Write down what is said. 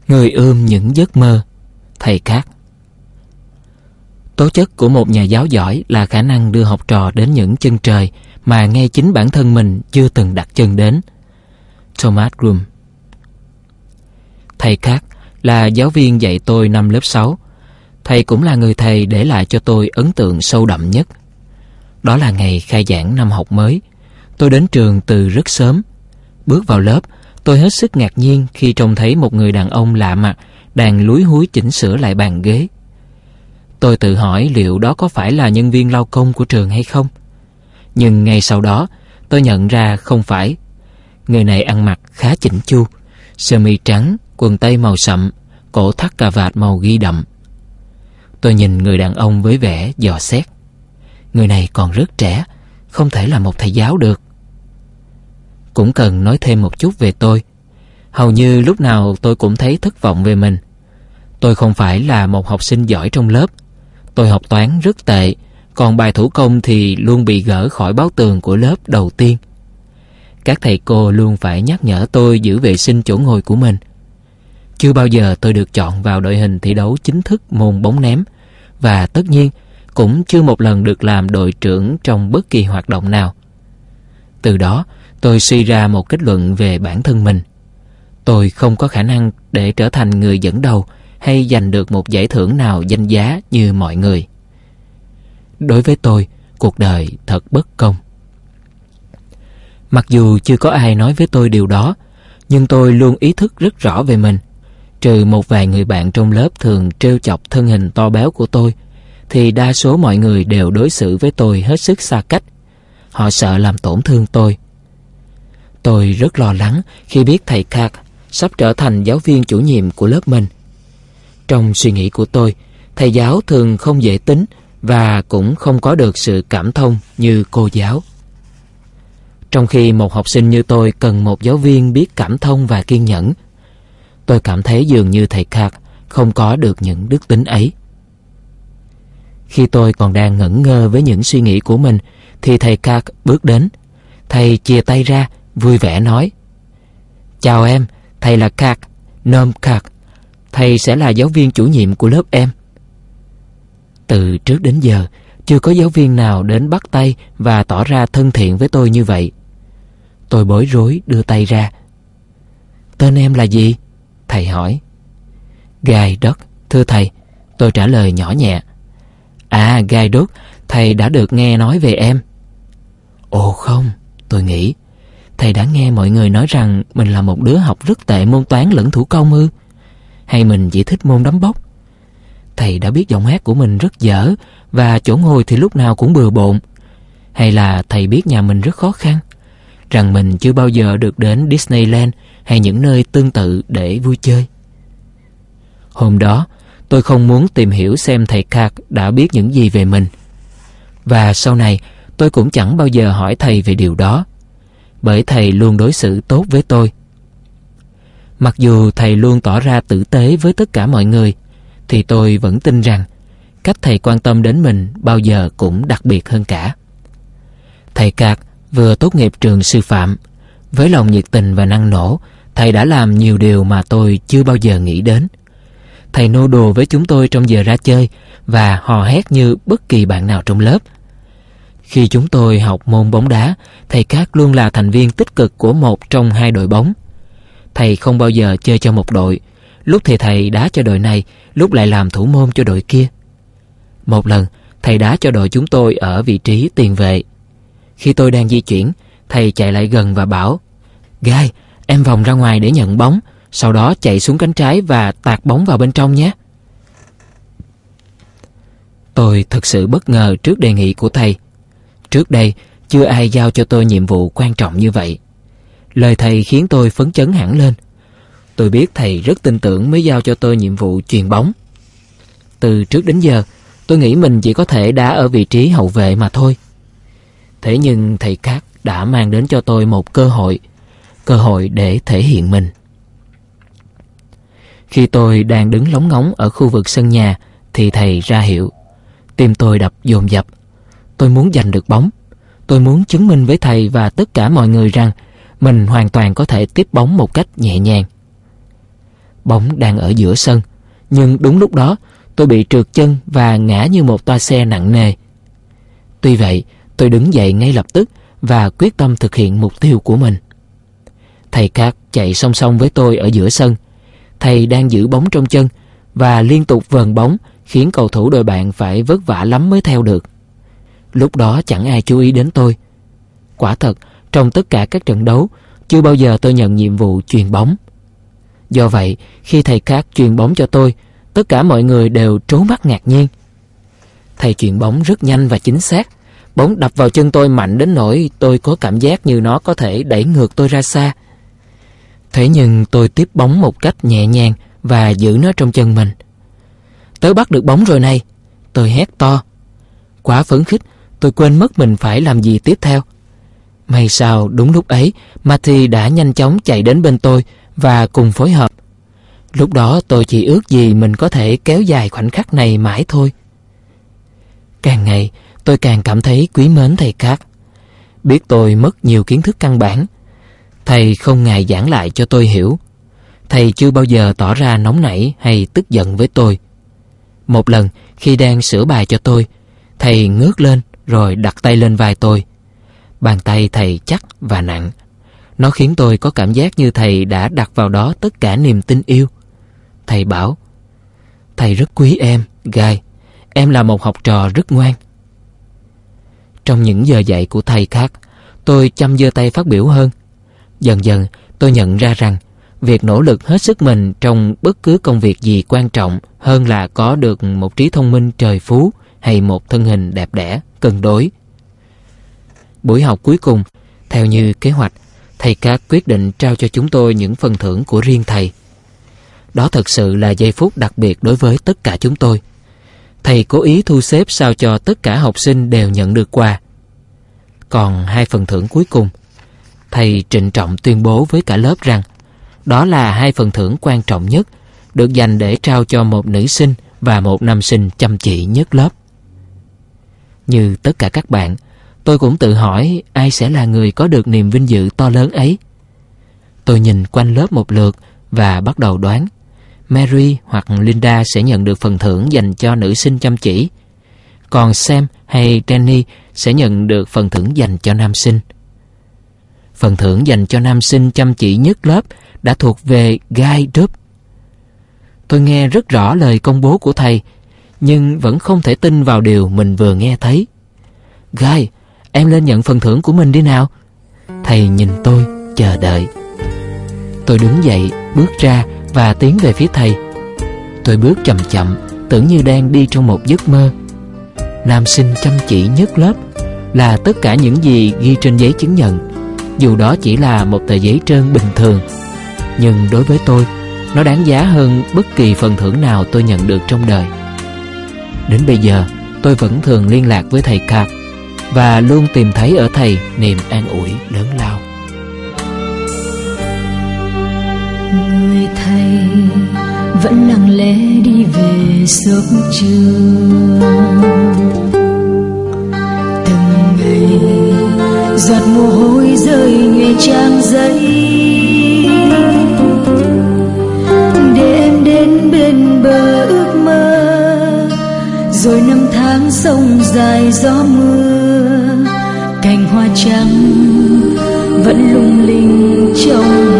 Người ươm những giấc mơ, thầy Khác. Tố chất của một nhà giáo giỏi là khả năng đưa học trò đến những chân trời mà ngay chính bản thân mình chưa từng đặt chân đến. Thomas Groom. Thầy Khác là giáo viên dạy tôi năm lớp 6. Thầy cũng là người thầy để lại cho tôi ấn tượng sâu đậm nhất. Đó là ngày khai giảng năm học mới. Tôi đến trường từ rất sớm. Bước vào lớp, tôi hết sức ngạc nhiên khi trông thấy một người đàn ông lạ mặt đang lúi húi chỉnh sửa lại bàn ghế. Tôi tự hỏi liệu đó có phải là nhân viên lao công của trường hay không. Nhưng ngay sau đó, tôi nhận ra không phải. Người này ăn mặc khá chỉnh chu, sơ mi trắng, quần tây màu sậm, cổ thắt cà vạt màu ghi đậm. Tôi nhìn người đàn ông với vẻ dò xét. Người này còn rất trẻ, không thể là một thầy giáo được. Cũng cần nói thêm một chút về tôi. Hầu như lúc nào tôi cũng thấy thất vọng về mình. Tôi không phải là một học sinh giỏi trong lớp. Tôi học toán rất tệ, còn bài thủ công thì luôn bị gỡ khỏi báo tường của lớp đầu tiên. Các thầy cô luôn phải nhắc nhở tôi giữ vệ sinh chỗ ngồi của mình. Chưa bao giờ tôi được chọn vào đội hình thi đấu chính thức môn bóng ném, và tất nhiên cũng chưa một lần được làm đội trưởng trong bất kỳ hoạt động nào. Từ đó, tôi suy ra một kết luận về bản thân mình. Tôi không có khả năng để trở thành người dẫn đầu hay giành được một giải thưởng nào danh giá như mọi người. Đối với tôi, cuộc đời thật bất công. Mặc dù chưa có ai nói với tôi điều đó, nhưng tôi luôn ý thức rất rõ về mình. Trừ một vài người bạn trong lớp thường trêu chọc thân hình to béo của tôi, thì đa số mọi người đều đối xử với tôi hết sức xa cách. Họ sợ làm tổn thương tôi. Tôi rất lo lắng khi biết thầy Clark sắp trở thành giáo viên chủ nhiệm của lớp mình. Trong suy nghĩ của tôi, thầy giáo thường không dễ tính và cũng không có được sự cảm thông như cô giáo. Trong khi một học sinh như tôi cần một giáo viên biết cảm thông và kiên nhẫn, tôi cảm thấy dường như thầy Clark không có được những đức tính ấy. Khi tôi còn đang ngẩn ngơ với những suy nghĩ của mình, thì thầy Clark bước đến. Thầy chìa tay ra, vui vẻ nói: "Chào em, thầy là Clark, Noam Clark. Thầy sẽ là giáo viên chủ nhiệm của lớp em." Từ trước đến giờ, chưa có giáo viên nào đến bắt tay và tỏ ra thân thiện với tôi như vậy. Tôi bối rối đưa tay ra. "Tên em là gì?" thầy hỏi. "Guy Duck, thưa thầy," tôi trả lời nhỏ nhẹ. "À, Guy Duck, thầy đã được nghe nói về em." Ồ không, tôi nghĩ. Thầy đã nghe mọi người nói rằng mình là một đứa học rất tệ môn toán lẫn thủ công ư? Hay mình chỉ thích môn đấm bốc? Thầy đã biết giọng hát của mình rất dở và chỗ ngồi thì lúc nào cũng bừa bộn. Hay là thầy biết nhà mình rất khó khăn, rằng mình chưa bao giờ được đến Disneyland hay những nơi tương tự để vui chơi? Hôm đó, tôi không muốn tìm hiểu xem thầy Clark đã biết những gì về mình. Và sau này, tôi cũng chẳng bao giờ hỏi thầy về điều đó, bởi thầy luôn đối xử tốt với tôi. Mặc dù thầy luôn tỏ ra tử tế với tất cả mọi người, thì tôi vẫn tin rằng cách thầy quan tâm đến mình bao giờ cũng đặc biệt hơn cả. Thầy Clark vừa tốt nghiệp trường sư phạm. Với lòng nhiệt tình và năng nổ, thầy đã làm nhiều điều mà tôi chưa bao giờ nghĩ đến. Thầy nô đùa với chúng tôi trong giờ ra chơi và hò hét như bất kỳ bạn nào trong lớp. Khi chúng tôi học môn bóng đá, thầy Clark luôn là thành viên tích cực của một trong hai đội bóng. Thầy không bao giờ chơi cho một đội. Lúc thì thầy đá cho đội này, lúc lại làm thủ môn cho đội kia. Một lần, thầy đá cho đội chúng tôi ở vị trí tiền vệ. Khi tôi đang di chuyển, thầy chạy lại gần và bảo: "Guy, em vòng ra ngoài để nhận bóng, sau đó chạy xuống cánh trái và tạt bóng vào bên trong nhé." Tôi thật sự bất ngờ trước đề nghị của thầy. Trước đây, chưa ai giao cho tôi nhiệm vụ quan trọng như vậy. Lời thầy khiến tôi phấn chấn hẳn lên. Tôi biết thầy rất tin tưởng mới giao cho tôi nhiệm vụ chuyền bóng. Từ trước đến giờ, tôi nghĩ mình chỉ có thể đá ở vị trí hậu vệ mà thôi. Thế nhưng thầy Clark đã mang đến cho tôi một cơ hội để thể hiện mình. Khi tôi đang đứng lóng ngóng ở khu vực sân nhà, thì thầy ra hiệu. Tim tôi đập dồn dập. Tôi muốn giành được bóng. Tôi muốn chứng minh với thầy và tất cả mọi người rằng mình hoàn toàn có thể tiếp bóng một cách nhẹ nhàng. Bóng đang ở giữa sân, nhưng đúng lúc đó tôi bị trượt chân và ngã như một toa xe nặng nề. Tuy vậy, tôi đứng dậy ngay lập tức và quyết tâm thực hiện mục tiêu của mình. Thầy Cát chạy song song với tôi ở giữa sân. Thầy đang giữ bóng trong chân và liên tục vờn bóng, khiến cầu thủ đội bạn phải vất vả lắm mới theo được. Lúc đó chẳng ai chú ý đến tôi. Quả thật, trong tất cả các trận đấu, chưa bao giờ tôi nhận nhiệm vụ chuyền bóng. Do vậy, khi thầy Cát chuyền bóng cho tôi, tất cả mọi người đều trố mắt ngạc nhiên. Thầy chuyền bóng rất nhanh và chính xác. Bóng đập vào chân tôi mạnh đến nỗi tôi có cảm giác như nó có thể đẩy ngược tôi ra xa. Thế nhưng tôi tiếp bóng một cách nhẹ nhàng và giữ nó trong chân mình. Tớ bắt được bóng rồi này, tôi hét to. Quá phấn khích, tôi quên mất mình phải làm gì tiếp theo. May sao đúng lúc ấy, Matty đã nhanh chóng chạy đến bên tôi và cùng phối hợp. Lúc đó tôi chỉ ước gì mình có thể kéo dài khoảnh khắc này mãi thôi. Càng ngày, tôi càng cảm thấy quý mến thầy Cát. Biết tôi mất nhiều kiến thức căn bản, thầy không ngại giảng lại cho tôi hiểu. Thầy chưa bao giờ tỏ ra nóng nảy hay tức giận với tôi. Một lần, khi đang sửa bài cho tôi, thầy ngước lên rồi đặt tay lên vai tôi. Bàn tay thầy chắc và nặng. Nó khiến tôi có cảm giác như thầy đã đặt vào đó tất cả niềm tin yêu. Thầy bảo: "Thầy rất quý em, Guy. Em là một học trò rất ngoan." Trong những giờ dạy của thầy khác, tôi chăm giơ tay phát biểu hơn. Dần dần, tôi nhận ra rằng việc nỗ lực hết sức mình trong bất cứ công việc gì quan trọng hơn là có được một trí thông minh trời phú hay một thân hình đẹp đẽ, cân đối. Buổi học cuối cùng, theo như kế hoạch, thầy Cát quyết định trao cho chúng tôi những phần thưởng của riêng thầy. Đó thực sự là giây phút đặc biệt đối với tất cả chúng tôi. Thầy cố ý thu xếp sao cho tất cả học sinh đều nhận được quà. Còn hai phần thưởng cuối cùng, thầy trịnh trọng tuyên bố với cả lớp rằng đó là hai phần thưởng quan trọng nhất, được dành để trao cho một nữ sinh và một nam sinh chăm chỉ nhất lớp. Như tất cả các bạn, tôi cũng tự hỏi ai sẽ là người có được niềm vinh dự to lớn ấy. Tôi nhìn quanh lớp một lượt và bắt đầu đoán Mary hoặc Linda sẽ nhận được phần thưởng dành cho nữ sinh chăm chỉ, còn Sam hay Danny sẽ nhận được phần thưởng dành cho nam sinh. Phần thưởng dành cho nam sinh chăm chỉ nhất lớp đã thuộc về Guy Dub. Tôi nghe rất rõ lời công bố của thầy, nhưng vẫn không thể tin vào điều mình vừa nghe thấy. "Guy, em lên nhận phần thưởng của mình đi nào." Thầy nhìn tôi, chờ đợi. Tôi đứng dậy, bước ra và tiến về phía thầy. Tôi bước chậm chậm, tưởng như đang đi trong một giấc mơ. Nam sinh chăm chỉ nhất lớp là tất cả những gì ghi trên giấy chứng nhận, dù đó chỉ là một tờ giấy trơn bình thường. Nhưng đối với tôi, nó đáng giá hơn bất kỳ phần thưởng nào tôi nhận được trong đời. Đến bây giờ, tôi vẫn thường liên lạc với thầy Cát và luôn tìm thấy ở thầy niềm an ủi lớn lao. Người thầy vẫn lặng lẽ đi về giấc trưa. Từng ngày giọt mồ hôi rơi nhòe trang giấy, để em đến bên bờ ước mơ. Rồi năm tháng sông dài gió mưa, cành hoa trắng vẫn lung linh trong